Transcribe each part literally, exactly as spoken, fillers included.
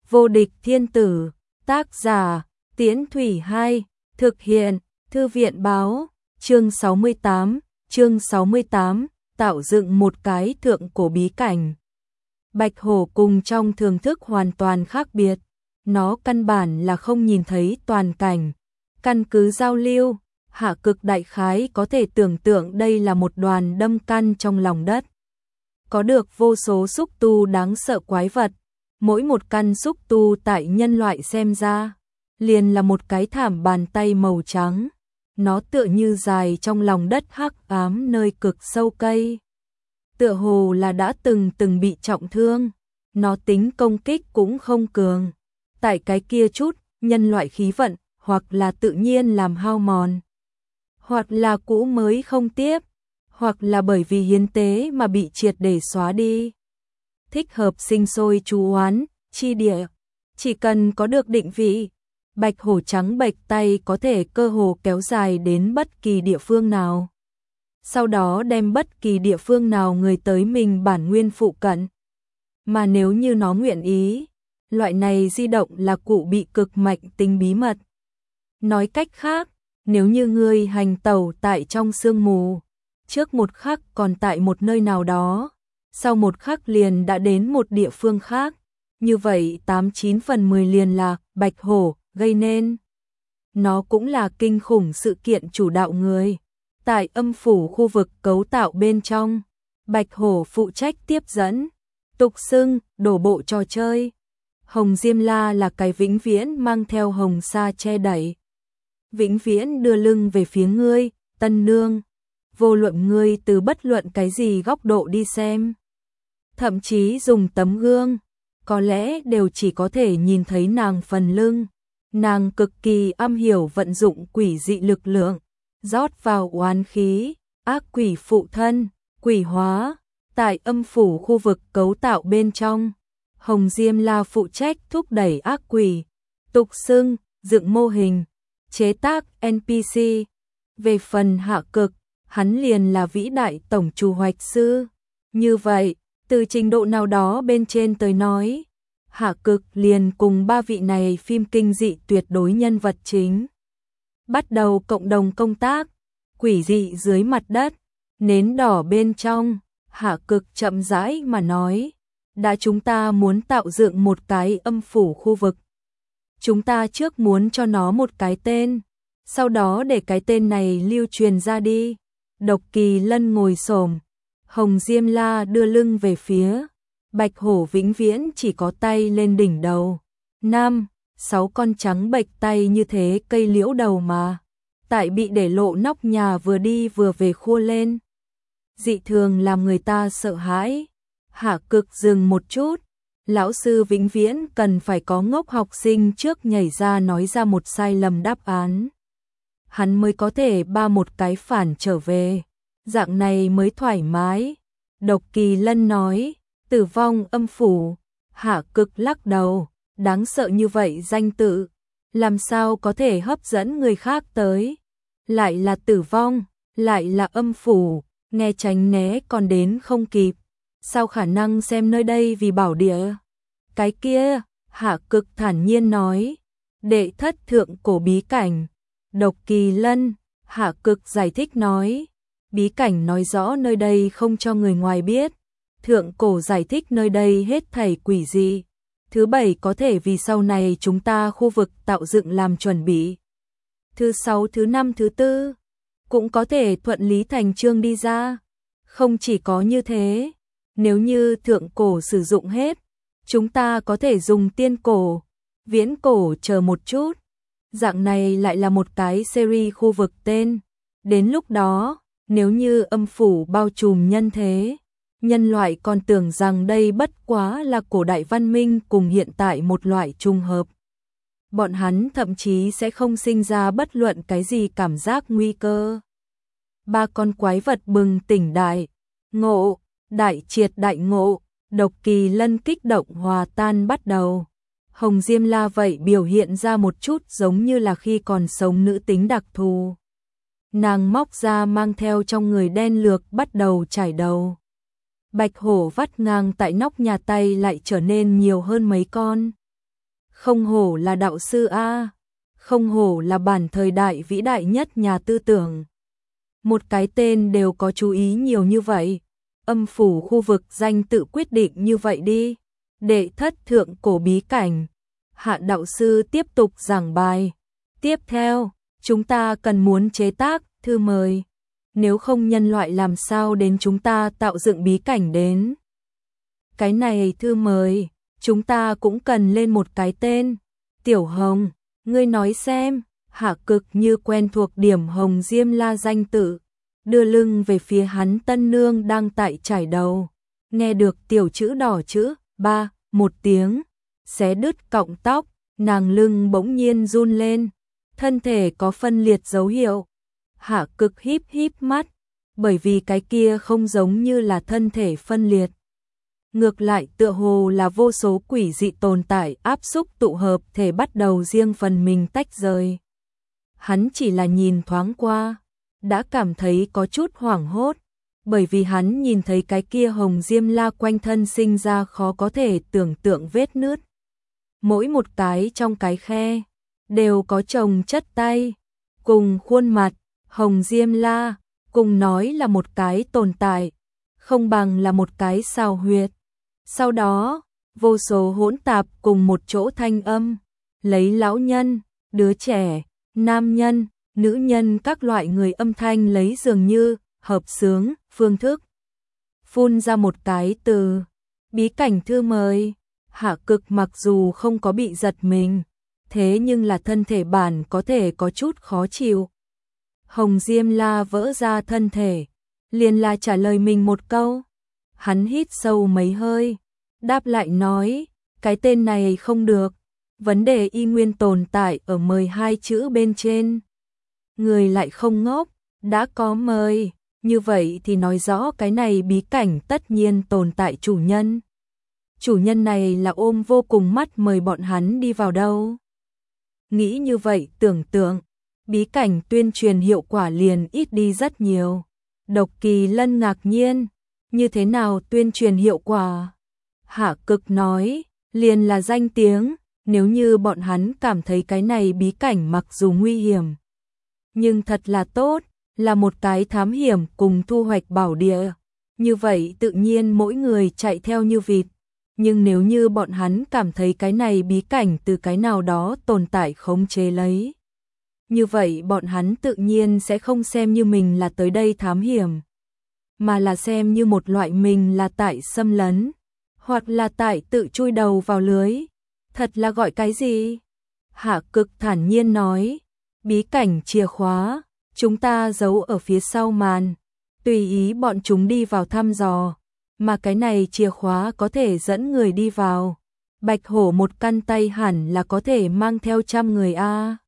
Vô địch thiên tử, tác giả, Tiễn Thủy hai, thực hiện, Thư viện báo, chương sáu mươi tám, chương sáu mươi tám, tạo dựng một cái thượng cổ bí cảnh. Bạch hổ cùng trong thường thức hoàn toàn khác biệt, nó căn bản là không nhìn thấy toàn cảnh. Căn cứ giao lưu, Hạ Cực đại khái có thể tưởng tượng đây là một đoàn đâm căn trong lòng đất. Có được vô số xúc tu đáng sợ quái vật, mỗi một căn xúc tu tại nhân loại xem ra, liền là một cái thảm bàn tay màu trắng. Nó tựa như dài trong lòng đất hắc ám nơi cực sâu cây. Tựa hồ là đã từng từng bị trọng thương, nó tính công kích cũng không cường. Tại cái kia chút, nhân loại khí vận, hoặc là tự nhiên làm hao mòn, hoặc là cũ mới không tiếp, hoặc là bởi vì hiến tế mà bị triệt để xóa đi. Thích hợp sinh sôi trú oán, chi địa, chỉ cần có được định vị, bạch hổ trắng bạch tay có thể cơ hồ kéo dài đến bất kỳ địa phương nào. Sau đó đem bất kỳ địa phương nào người tới mình bản nguyên phụ cận. Mà nếu như nó nguyện ý, loại này di động là cụ bị cực mạnh tính bí mật. Nói cách khác, nếu như ngươi hành tẩu tại trong sương mù, trước một khắc còn tại một nơi nào đó, sau một khắc liền đã đến một địa phương khác, như vậy tám chín phần mười liền là bạch hổ gây nên. Nó cũng là kinh khủng sự kiện chủ đạo người. Tại âm phủ khu vực cấu tạo bên trong, bạch hổ phụ trách tiếp dẫn, tục xưng, đổ bộ trò chơi. Hồng Diêm La là cái vĩnh viễn mang theo hồng sa che đẩy. Vĩnh viễn đưa lưng về phía ngươi, tân nương. Vô luận ngươi từ bất luận cái gì góc độ đi xem. Thậm chí dùng tấm gương, có lẽ đều chỉ có thể nhìn thấy nàng phần lưng. Nàng cực kỳ am hiểu vận dụng quỷ dị lực lượng, rót vào oán khí, ác quỷ phụ thân, quỷ hóa. Tại âm phủ khu vực cấu tạo bên trong, Hồng Diêm La phụ trách thúc đẩy ác quỷ, tục xưng, dựng mô hình, chế tác en pê xê. Về phần Hạ Cực, hắn liền là vĩ đại tổng chủ hoạch sư. Như vậy, từ trình độ nào đó bên trên tới nói, Hạ Cực liền cùng ba vị này phim kinh dị tuyệt đối nhân vật chính. Bắt đầu cộng đồng công tác, quỷ dị dưới mặt đất, nến đỏ bên trong. Hạ Cực chậm rãi mà nói, đã chúng ta muốn tạo dựng một cái âm phủ khu vực. Chúng ta trước muốn cho nó một cái tên, sau đó để cái tên này lưu truyền ra đi. Độc Kỳ Lân ngồi xổm, Hồng Diêm La đưa lưng về phía, bạch hổ vĩnh viễn chỉ có tay lên đỉnh đầu. Năm, sáu con trắng bệch tay như thế cây liễu đầu mà, tại bị để lộ nóc nhà vừa đi vừa về khua lên. Dị thường làm người ta sợ hãi. Hạ Cực dừng một chút, lão sư vĩnh viễn cần phải có ngốc học sinh trước nhảy ra nói ra một sai lầm đáp án. Hắn mới có thể ba một cái phản trở về, dạng này mới thoải mái. Độc Kỳ Lân nói, tử vong âm phủ. Hạ Cực lắc đầu, đáng sợ như vậy danh tự, làm sao có thể hấp dẫn người khác tới. Lại là tử vong, lại là âm phủ, nghe tránh né còn đến không kịp. Sao khả năng xem nơi đây vì bảo địa? Cái kia, Hạ Cực thản nhiên nói, đệ thất thượng cổ bí cảnh. Độc Kỳ Lân, Hạ Cực giải thích nói, bí cảnh nói rõ nơi đây không cho người ngoài biết. Thượng cổ giải thích nơi đây hết thảy quỷ dị. Thứ bảy có thể vì sau này chúng ta khu vực tạo dựng làm chuẩn bị. Thứ sáu, thứ năm, thứ tư cũng có thể thuận lý thành chương đi ra. Không chỉ có như thế, nếu như thượng cổ sử dụng hết, chúng ta có thể dùng tiên cổ, viễn cổ chờ một chút. Dạng này lại là một cái series khu vực tên. Đến lúc đó, nếu như âm phủ bao trùm nhân thế, nhân loại còn tưởng rằng đây bất quá là cổ đại văn minh cùng hiện tại một loại trùng hợp. Bọn hắn thậm chí sẽ không sinh ra bất luận cái gì cảm giác nguy cơ. Ba con quái vật bừng tỉnh đại ngộ, đại triệt đại ngộ. Độc Kỳ Lân kích động hòa tan bắt đầu. Hồng Diêm La vậy biểu hiện ra một chút giống như là khi còn sống nữ tính đặc thù. Nàng móc ra mang theo trong người đen lược bắt đầu trải đầu. Bạch hổ vắt ngang tại nóc nhà tay lại trở nên nhiều hơn mấy con. Không hổ là đạo sư a, không hổ là bản thời đại vĩ đại nhất nhà tư tưởng. Một cái tên đều có chú ý nhiều như vậy. Âm phủ khu vực danh tự quyết định như vậy đi. Đệ thất thượng cổ bí cảnh. Hạ đạo sư tiếp tục giảng bài. Tiếp theo, chúng ta cần muốn chế tác thư mời. Nếu không nhân loại làm sao đến chúng ta tạo dựng bí cảnh đến. Cái này thư mời, chúng ta cũng cần lên một cái tên. Tiểu Hồng, ngươi nói xem. Hạ Cực như quen thuộc điểm Hồng Diêm La danh tự, đưa lưng về phía hắn tân nương đang tại trải đầu. Nghe được tiểu chữ đỏ chữ ba một tiếng, xé đứt cọng tóc, nàng lưng bỗng nhiên run lên, thân thể có phân liệt dấu hiệu. Hạ Cực híp híp mắt, bởi vì cái kia không giống như là thân thể phân liệt. Ngược lại tựa hồ là vô số quỷ dị tồn tại áp xúc tụ hợp thể bắt đầu riêng phần mình tách rời. Hắn chỉ là nhìn thoáng qua, đã cảm thấy có chút hoảng hốt, bởi vì hắn nhìn thấy cái kia Hồng Diêm La quanh thân sinh ra khó có thể tưởng tượng vết nứt. Mỗi một cái trong cái khe, đều có chồng chất tay, cùng khuôn mặt, Hồng Diêm La, cùng nói là một cái tồn tại, không bằng là một cái sao huyệt. Sau đó, vô số hỗn tạp cùng một chỗ thanh âm, lấy lão nhân, đứa trẻ, nam nhân, nữ nhân các loại người âm thanh lấy dường như, hợp xướng, phương thức. Phun ra một cái từ, bí cảnh thư mời. Hạ Cực mặc dù không có bị giật mình, thế nhưng là thân thể bản có thể có chút khó chịu. Hồng Diêm La vỡ ra thân thể, liền là trả lời mình một câu. Hắn hít sâu mấy hơi, đáp lại nói, cái tên này không được, vấn đề y nguyên tồn tại ở mời hai chữ bên trên. Người lại không ngốc, đã có mời, như vậy thì nói rõ cái này bí cảnh tất nhiên tồn tại chủ nhân. Chủ nhân này là ôm vô cùng mắt mời bọn hắn đi vào đâu. Nghĩ như vậy tưởng tượng, bí cảnh tuyên truyền hiệu quả liền ít đi rất nhiều. Độc Kỳ Lân ngạc nhiên, như thế nào tuyên truyền hiệu quả? Hạ Cực nói, liền là danh tiếng, nếu như bọn hắn cảm thấy cái này bí cảnh mặc dù nguy hiểm, nhưng thật là tốt, là một cái thám hiểm cùng thu hoạch bảo địa. Như vậy tự nhiên mỗi người chạy theo như vịt. Nhưng nếu như bọn hắn cảm thấy cái này bí cảnh từ cái nào đó tồn tại khống chế lấy, như vậy bọn hắn tự nhiên sẽ không xem như mình là tới đây thám hiểm, mà là xem như một loại mình là tại xâm lấn, hoặc là tại tự chui đầu vào lưới. Thật là gọi cái gì? Hạ Cực thản nhiên nói, bí cảnh chìa khóa, chúng ta giấu ở phía sau màn, tùy ý bọn chúng đi vào thăm dò. Mà cái này chìa khóa có thể dẫn người đi vào. Bạch hổ một căn tay hẳn là có thể mang theo trăm người a.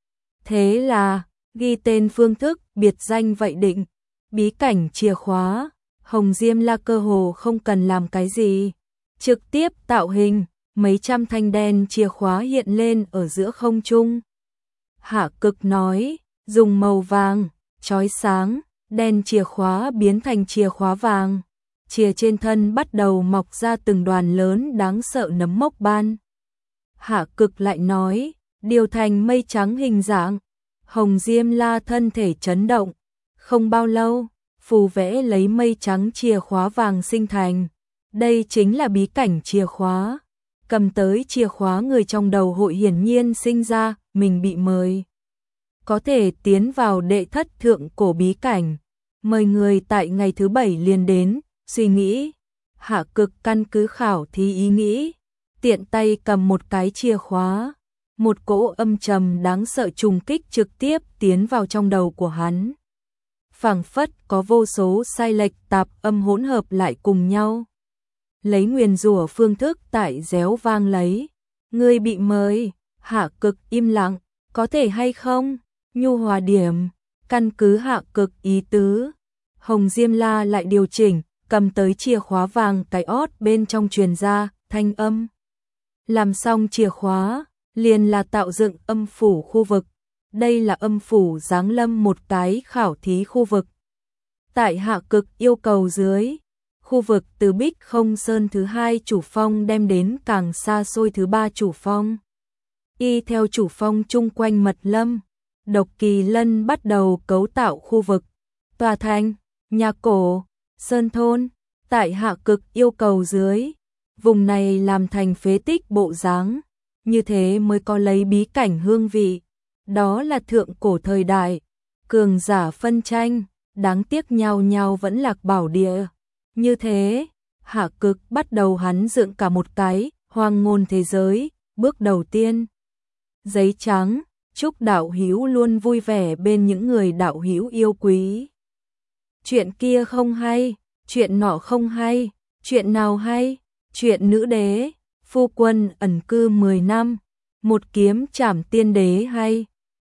Thế là, ghi tên phương thức, biệt danh vậy định. Bí cảnh chìa khóa, Hồng Diêm La cơ hồ không cần làm cái gì. Trực tiếp tạo hình, mấy trăm thanh đen chìa khóa hiện lên ở giữa không trung. Hạ Cực nói, dùng màu vàng, chói sáng, đen chìa khóa biến thành chìa khóa vàng. Chìa trên thân bắt đầu mọc ra từng đoàn lớn đáng sợ nấm mốc ban. Hạ Cực lại nói, điều thành mây trắng hình dạng. Hồng Diêm La thân thể chấn động. Không bao lâu, phù vẽ lấy mây trắng chìa khóa vàng sinh thành. Đây chính là bí cảnh chìa khóa. Cầm tới chìa khóa người trong đầu hội hiển nhiên sinh ra, mình bị mời. Có thể tiến vào đệ thất thượng cổ bí cảnh. Mời người tại ngày thứ bảy liền đến. Suy nghĩ, Hạ Cực căn cứ khảo thí ý nghĩ, tiện tay cầm một cái chìa khóa, một cỗ âm trầm đáng sợ trùng kích trực tiếp tiến vào trong đầu của hắn. Phảng phất có vô số sai lệch tạp âm hỗn hợp lại cùng nhau. Lấy nguyền rủa phương thức tại réo vang lấy. Ngươi bị mời, Hạ Cực im lặng, có thể hay không? Nhu hòa điểm, căn cứ Hạ Cực ý tứ. Hồng Diêm La lại điều chỉnh, cầm tới chìa khóa vàng cái ót bên trong truyền ra, thanh âm. Làm xong chìa khóa, liền là tạo dựng âm phủ khu vực. Đây là âm phủ giáng lâm một cái khảo thí khu vực. Tại Hạ Cực yêu cầu dưới, khu vực từ Bích Không Sơn thứ hai chủ phong đem đến càng xa xôi thứ ba chủ phong. y theo chủ phong chung quanh mật lâm, Độc Kỳ Lân bắt đầu cấu tạo khu vực, tòa thành, nhà cổ, sơn thôn, tại Hạ Cực yêu cầu dưới, vùng này làm thành phế tích bộ dáng, như thế mới có lấy bí cảnh hương vị, đó là thượng cổ thời đại, cường giả phân tranh, đáng tiếc nhau nhau vẫn lạc bảo địa, như thế, Hạ Cực bắt đầu hắn dựng cả một cái hoang ngôn thế giới, bước đầu tiên. Giấy trắng, chúc đạo hữu luôn vui vẻ bên những người đạo hữu yêu quý. Chuyện kia không hay, chuyện nọ không hay, chuyện nào hay, chuyện nữ đế, phu quân ẩn cư mười năm, một kiếm trảm tiên đế hay.